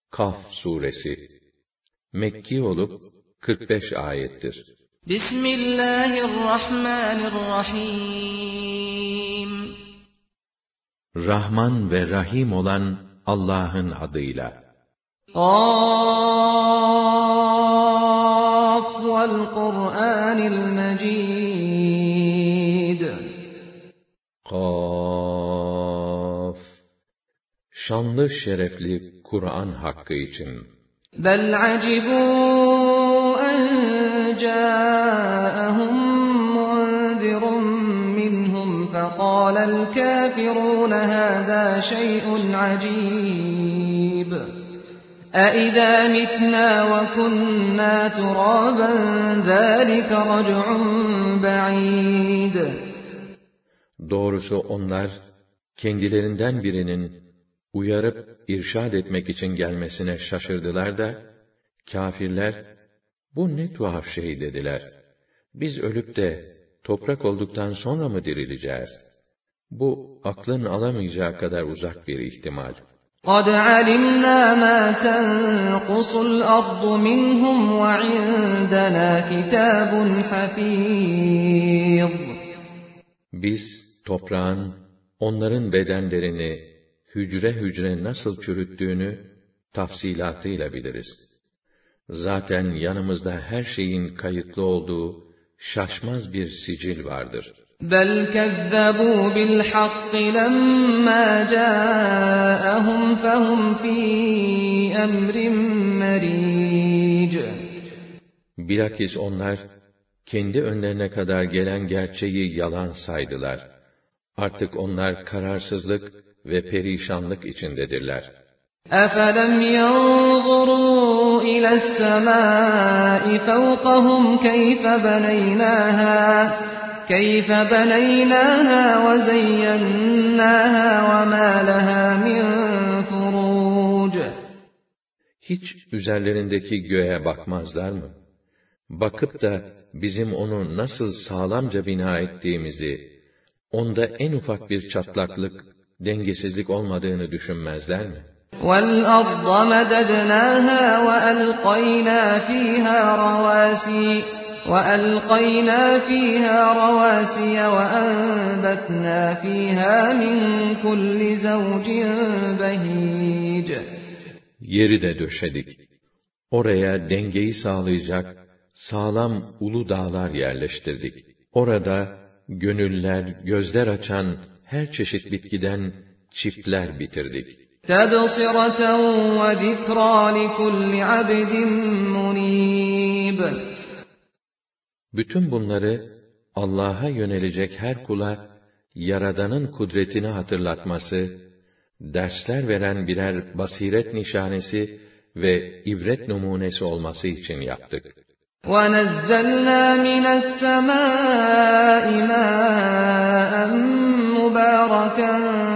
Kaf suresi Mekki olup 45 ayettir. Bismillahirrahmanirrahim. Rahman ve Rahim olan Allah'ın adıyla. Kaf vel Kur'anil Mecid. Kaf. Şanlı şerefli Kur'an hakkı için. Bel acibu en câehum munzirun minhum fekâlel kâfirûne hâzâ şey'un acîb. أَإِذَا مِتْنَا وَكُنَّا تُرَابًا ذَٰلِكَ رَجْعٌ بَعِيدٌ. Doğrusu onlar, kendilerinden birinin uyarıp irşad etmek için gelmesine şaşırdılar da, kâfirler, bu ne tuhaf şey dediler. Biz ölüp de toprak olduktan sonra mı dirileceğiz? Bu aklın alamayacağı kadar uzak bir ihtimal. قَدْ عَلِمْنَا مَا تَنْقُصُ الْأَرْضُ مِنْهُمْ وَعِنْدَنَا كِتَابٌ حَفِيظٌ. Biz toprağın onların bedenlerini hücre hücre nasıl çürüttüğünü tafsilatıyla biliriz. Zaten yanımızda her şeyin kayıtlı olduğu şaşmaz bir sicil vardır. بَلْ كَذَّبُوا بِالْحَقِّ لَمَّا جَاءَهُمْ فَهُمْ فِي أَمْرٍ مَرِيجٍ. Bilakis onlar, kendi önlerine kadar gelen gerçeği yalan saydılar. Artık onlar kararsızlık ve perişanlık içindedirler. أَفَلَمْ يَنْظُرُوا إِلَى السَّمَاءِ فَوْقَهُمْ كَيْفَ بَنَيْنَاهَا وَزَيَّنَّاهَا وَمَا لَهَا مِنْ فُرُوجٍ. Hiç üzerlerindeki göğe bakmazlar mı? Bakıp da bizim onu nasıl sağlamca bina ettiğimizi, onda en ufak bir çatlaklık, dengesizlik olmadığını düşünmezler mi? وَالْأَرْضَ مَدَدْنَاهَا وَأَلْقَيْنَا فِيهَا رَوَاسِيَ وَأَنبَتْنَا فِيهَا مِنْ كُلِّ زَوْجٍ بَهِيجٍ. Yeri de döşedik. Oraya dengeyi sağlayacak sağlam ulu dağlar yerleştirdik. Orada gönüller, gözler açan her çeşit bitkiden çiftler bitirdik. تَبْصِرَةً وَذِكْرَى لِكُلِّ عَبْدٍ مُنِيبٍ. Bütün bunları Allah'a yönelecek her kula Yaradan'ın kudretini hatırlatması, dersler veren birer basiret nişanesi ve ibret numunesi olması için yaptık. وَنَزَّلْنَا مِنَ السَّمَاءِ مَاءً مُبَارَكًا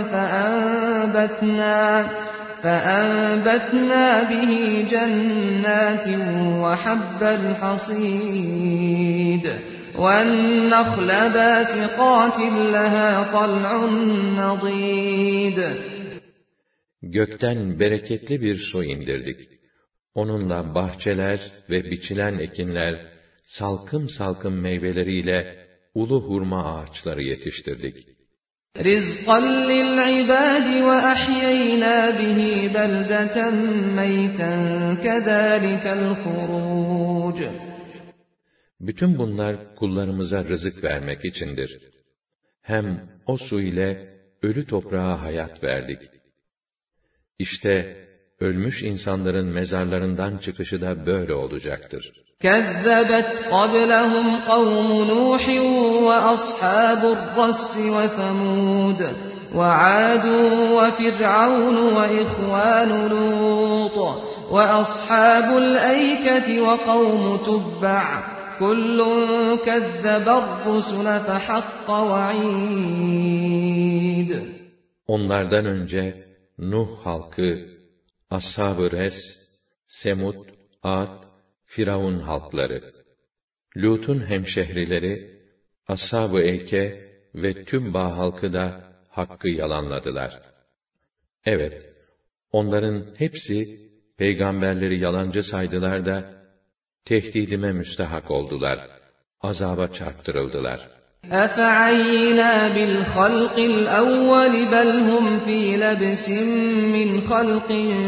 فَأَنبَتْنَا بِهِ جَنَّاتٍ وَحَبَّ الْحَصِيدِ وَالنَّخْلَ بَاسِقَاتٍ لَهَا طَلْعٌ نَضِيدٌ. Gökten bereketli bir su indirdik. Onunla bahçeler ve biçilen ekinler, salkım salkım meyveleriyle ulu hurma ağaçları yetiştirdik. رِزْقًا لِلْعِبَادِ وَأَحْيَيْنَا بِهِ بَلْدَةً مَيْتًا كَذَٰلِكَ الْخُرُوجُ. Bütün bunlar kullarımıza rızık vermek içindir. Hem o su ile ölü toprağa hayat verdik. İşte ölmüş insanların mezarlarından çıkışı da böyle olacaktır. كَذَّبَتْ قَبْلَهُمْ قَوْمُ نُوحٍ وَأَصْحَابُ الرَّسِّ وَثَمُودَ وَعَادٌ وَفِرْعَوْنُ وَإِخْوَانُ لُوطٍ وَأَصْحَابُ الْأَيْكَةِ وَقَوْمُ تُبَّعٍ كُلٌّ كَذَّبَ الرُّسُلَ فَحَقَّ وَعِيدٍ. Onlardan önce Nuh halkı, Ashab-ı Res, Semud, Ad, Firavun halkları, Lut'un hemşehrileri, Ashab-ı Eyke ve Tübba halkı da hakkı yalanladılar. Evet, onların hepsi peygamberleri yalancı saydılar da, tehdidime müstehak oldular, azaba çarptırıldılar. أَفَعَيِّنَا بِالْخَلْقِ الْأَوَّلِ بَلْ هُمْ فِي لَبْسٍ مِّنْ خَلْقٍ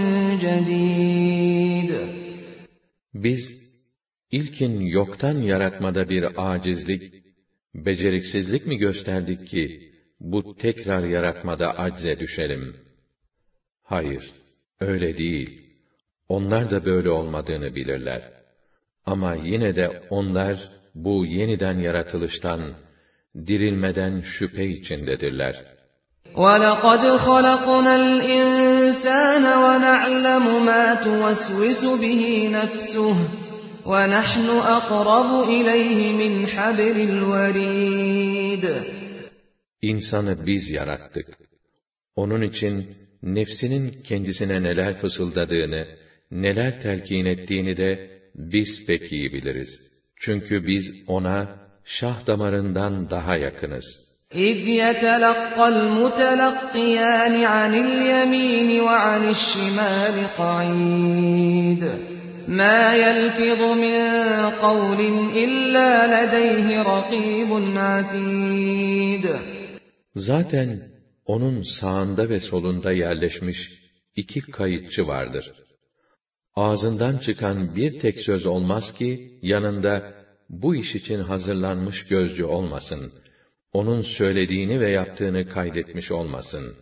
جَدِيدٍ Biz, ilkin yoktan yaratmada bir acizlik, beceriksizlik mi gösterdik ki, bu tekrar yaratmada acze düşelim? Hayır, öyle değil. Onlar da böyle olmadığını bilirler. Ama yine de onlar, bu yeniden yaratılıştan, dirilmeden şüphe içindedirler. وَلَقَدْ خَلَقْنَا الْإِنسَانَ وَنَعْلَمُ مَا تُوَسْوِسُ بِهِ نَفْسُهُ وَنَحْنُ أَقْرَبُ إِلَيْهِ مِنْ حَبْلِ الْوَرِيدِ İnsanı biz yarattık. Onun için nefsinin kendisine neler fısıldadığını, neler telkin ettiğini de biz pek iyi biliriz. Çünkü biz ona şah damarından daha yakınız. إِذْ يَتَلَقَّى الْمُتَلَقِّيَانِ عَنِ الْيَمِينِ وَعَنِ الشِّمَالِ قَعِيدٌ مَا يَلْفِظُ مِنْ قَوْلٍ إِلَّا لَدَيْهِ رَقِيبٌ عَتِيدٌ Zaten onun sağında ve solunda yerleşmiş iki kayıtçı vardır. Ağzından çıkan bir tek söz olmaz ki, yanında bu iş için hazırlanmış gözcü olmasın. Onun söylediğini ve yaptığını kaydetmiş olmasın.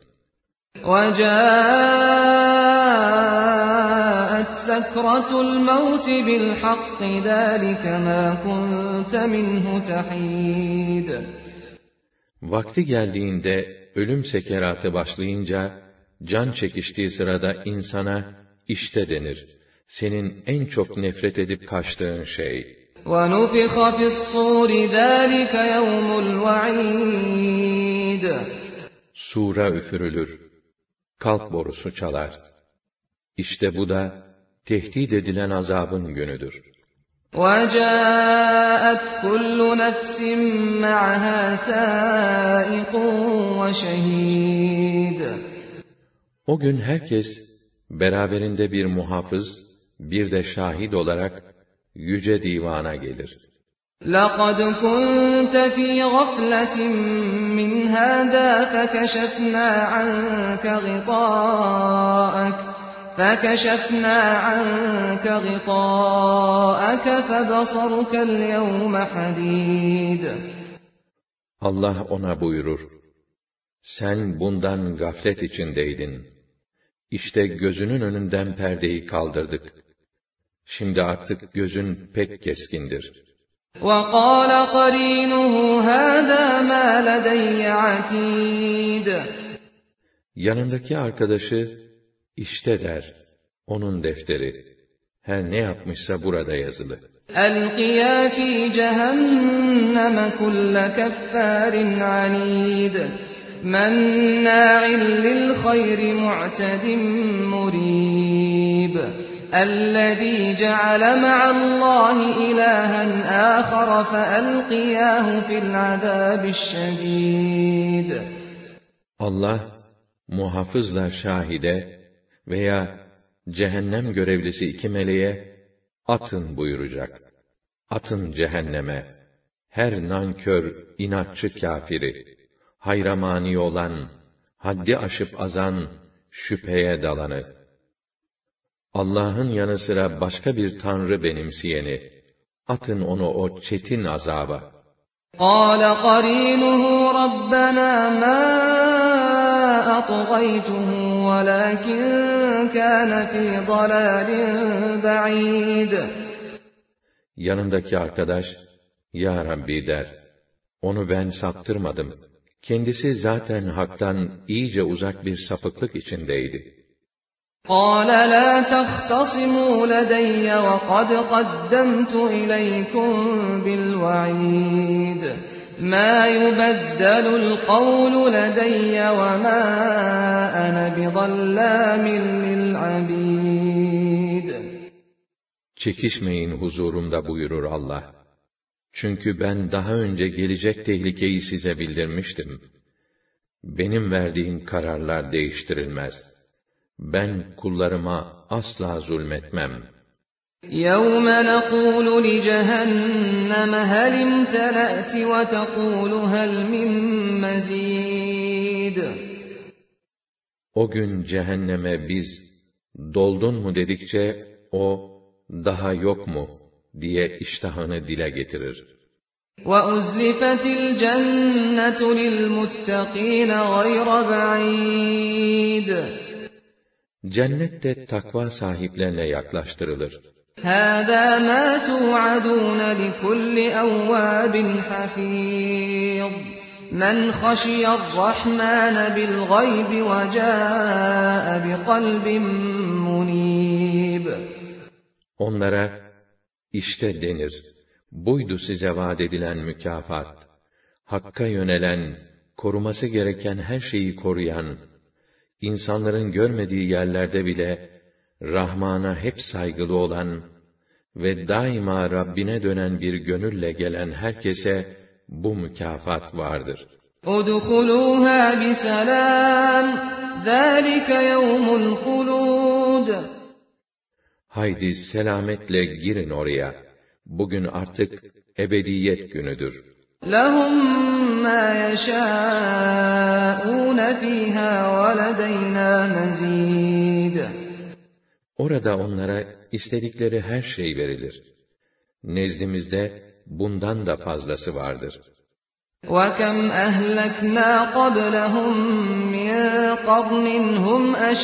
وَجَاءَتْ سَكْرَةُ الْمَوْتِ بِالْحَقِّ ذَٰلِكَ مَا كُنْتَ مِنْهُ تَحِيدٌ Vakti geldiğinde, ölüm sekeratı başlayınca, can çekiştiği sırada insana, işte denir, senin en çok nefret edip kaçtığın şey. وَنُفِخَ فِي الصُّورِ ذَٰلِكَ يَوْمُ الْوَعِيدِ Sura üfürülür, kalk borusu çalar. İşte bu da, tehdit edilen azabın günüdür. وَجَاءَتْ كُلُّ نَفْسٍ مَّعَهَا سَائِقٌ وَشَهِيدٌ O gün herkes, beraberinde bir muhafız, bir de şahit olarak, yüce divana gelir. لَقَدْ كُنْتَ فِي غَفْلَةٍ مِّنْ هَٰذَا فَكَشَفْنَا عَنكَ غِطَاءَكَ فَبَصَرُكَ الْيَوْمَ حَدِيدٌ Allah ona buyurur, sen bundan gaflet içindeydin. İşte gözünün önünden perdeyi kaldırdık. Şimdi artık gözün pek keskindir. وَقَالَ قَرِينُهُ هَٰذَا مَا لَدَيَّ عَتِيدٌ Yanındaki arkadaşı, İşte der, onun defteri. Her ne yapmışsa burada yazılı. أَلْقِيَا فِي جَهَنَّمَ كُلَّ كَفَّارٍ عَنِيدٍ مَنَّاعٍ لِلْخَيْرِ مُعْتَدٍ مُرِيبٍ الَّذِي جَعَلَ مَعَ اللّٰهِ إِلَٰهًا آخَرَ فَأَلْقِيَاهُ فِي الْعَذَابِ الشَّدِيدِ Allah, muhafızla şahide veya cehennem görevlisi iki meleğe, atın buyuracak. Atın cehenneme, her nankör, inatçı kâfiri, hayra mani olan, haddi aşıp azan, şüpheye dalanı. Allah'ın yanı sıra başka bir tanrı benimseyeni, atın onu o çetin azaba. قَالَ قَرِينُهُ رَبَّنَا مَا أَطْغَيْتُهُ وَلَٰكِن كَانَ فِي ضَلَالٍ بَعِيدٍ Yanındaki arkadaş, Ya Rabbi der, onu ben saptırmadım. Kendisi zaten haktan iyice uzak bir sapıklık içindeydi. قَالَ لَا تَخْتَصِمُوا لَدَيَّ وَقَدْ قَدَّمْتُ إِلَيْكُمْ بِالْوَعِيدِ مَا يُبَدَّلُ الْقَوْلُ لَدَيَّ وَمَا أَنَا بِظَلَّامٍ لِلْعَبِيدِ Çekişmeyin huzurumda buyurur Allah. Çünkü ben daha önce gelecek tehlikeyi size bildirmiştim. Benim verdiğim kararlar değiştirilmez. ben kullarıma asla zulmetmem. يَوْمَ نَقُولُ لِجَهَنَّمَ هَلِ امْتَلَأْتِ وَتَقُولُ هَلْ مِن مَّزِيدٍ. O gün cehenneme biz, doldun mu dedikçe, o, daha yok mu, diye iştahını dile getirir. وَأُزْلِفَتِ الْجَنَّةُ لِلْمُتَّقِينَ غَيْرَ بَعِيدٍ. Cennet de takva sahiplerine yaklaştırılır. هَذَا مَا تُوعَدُونَ لِكُلِّ أَوَّابٍ حَفِيظٍ. مَنْ خَشِيَ الرَّحْمَنَ بِالْغَيْبِ وَجَاءَ بِقَلْبٍ مُنِيبٍ. Onlara, işte denir, buydu size vaat edilen mükafat. Hakka yönelen, koruması gereken her şeyi koruyan, insanların görmediği yerlerde bile, Rahman'a hep saygılı olan ve daima Rabbine dönen bir gönülle gelen herkese, bu mükafat vardır. اُدْخُلُوهَا بِسَلَامٍ ذَٰلِكَ يَوْمُ الْخُلُودِ. Haydi selametle girin oraya. Bugün artık ebediyet günüdür. لَهُمْ مَا يَشَاءُونَ فِيهَا وَلَدَيْنَا مَزِيدٌ. Orada onlara istedikleri her şey verilir. Nezdimizde bundan da fazlası vardır. وَكَمْ أَهْلَكْنَا قَبْلَهُمْ مِنْ قَرْنٍ هُمْ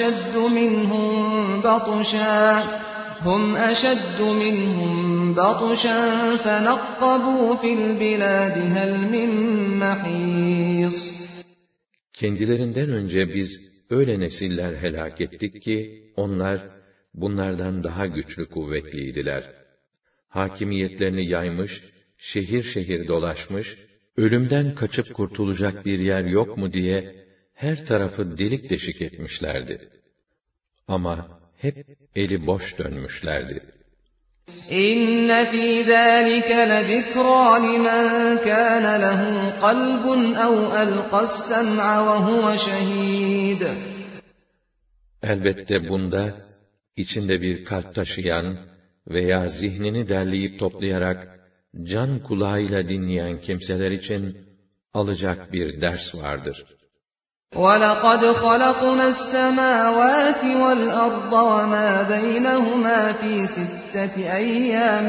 أَشَدُّ مِنْهُمْ بَطْشًا فَنَقَّبُوا فِي الْبِلَادِ هَلْ مِنْ مَحِيصٍ. Kendilerinden önce biz öyle nesiller helak ettik ki, onlar bunlardan daha güçlü kuvvetliydiler. Hakimiyetlerini yaymış, şehir şehir dolaşmış, ölümden kaçıp kurtulacak bir yer yok mu diye her tarafı delik deşik etmişlerdi. Ama hep eli boş dönmüşlerdi. İnne fî zâlike lezikrâ limen kâne lehu kalbun ev elqas-sem'a ve huve şehîd. Elbette bunda, içinde bir kalp taşıyan veya zihnini derleyip toplayarak, can kulağıyla dinleyen kimseler için alacak bir ders vardır. وَلَقَدْ خَلَقْنَا السَّمَاوَاتِ وَالْأَرْضَ وَمَا بَيْنَهُمَا فِي 6 أَيَّامٍ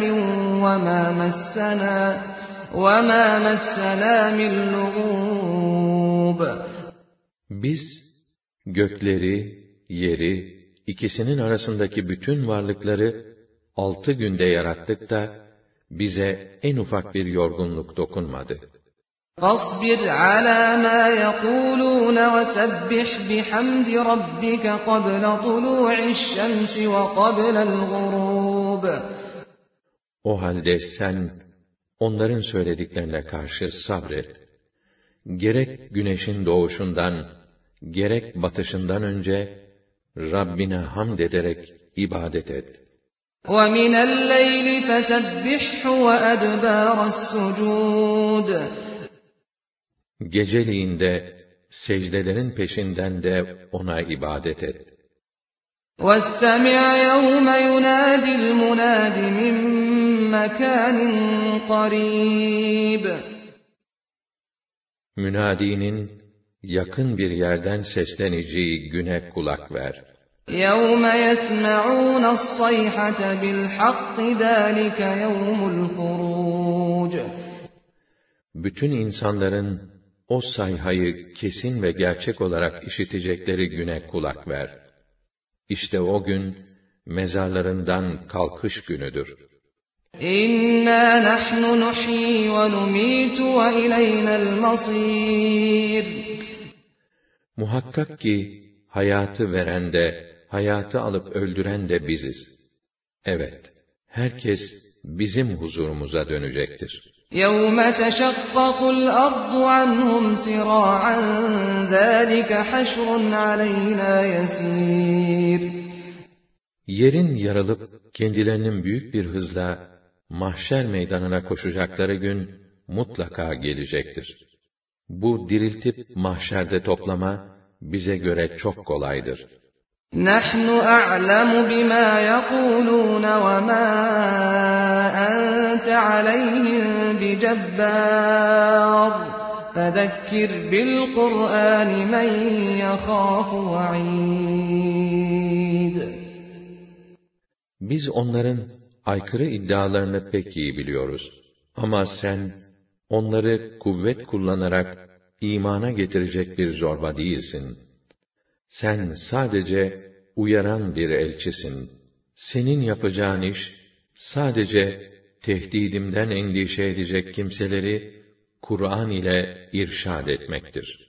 وَمَا مَسَّنَا مِنْ لُغُوبٍ. Biz gökleri, yeri, ikisinin arasındaki bütün varlıkları 6 günde yarattık da bize en ufak bir yorgunluk dokunmadı. فَاصْبِرْ عَلَى مَا يَقُولُونَ وَسَبِّحْ بِحَمْدِ رَبِّكَ قَبْلَ طُلُوعِ الشَّمْسِ وَقَبْلَ الْغُرُوبِ. O halde sen, onların söylediklerine karşı sabret. Gerek güneşin doğuşundan, gerek batışından önce, Rabbine hamd ederek ibadet et. وَمِنَ اللَّيْلِ فَسَبِّحْهُ وَأَدْبَارَ السُّجُودِ. Geceliğin de, secdelerin peşinden de ona ibadet et. وَاسْتَمِعْ يَوْمَ يُنَادِ الْمُنَادِ مِنْ مَكَانٍ قَرِيبٍ. Münadinin, yakın bir yerden sesleneceği güne kulak ver. يَوْمَ يَسْمَعُونَ الصَّيْحَةَ بِالْحَقِّ ذَٰلِكَ يَوْمُ الْخُرُوجِ. Bütün insanların, o sayhayı kesin ve gerçek olarak işitecekleri güne kulak ver. İşte o gün, mezarlarından kalkış günüdür. İnna nahnu nuhyi ve numitu ve ileyna'l masir. Muhakkak ki, hayatı veren de, hayatı alıp öldüren de biziz. Evet, herkes bizim huzurumuza dönecektir. يَوْمَ تَشَقَّقُ الْأَرْضُ عَنْهُمْ سِرَاعًا ذَٰلِكَ حَشْرٌ عَلَيْنَا يَسِيرٌ. Yerin yarılıp, kendilerinin büyük bir hızla, mahşer meydanına koşacakları gün, mutlaka gelecektir. Bu diriltip mahşerde toplama, bize göre çok kolaydır. نحن أعلم بما يقولون وما أنت عليهم بجبار فذكر بالقرآن من يخاف وعيد. Biz onların aykırı iddialarını pek iyi biliyoruz. Ama sen onları kuvvet kullanarak imana getirecek bir zorba değilsin. Sen sadece uyaran bir elçisin. Senin yapacağın iş sadece tehdidimden endişe edecek kimseleri Kur'an ile irşad etmektir.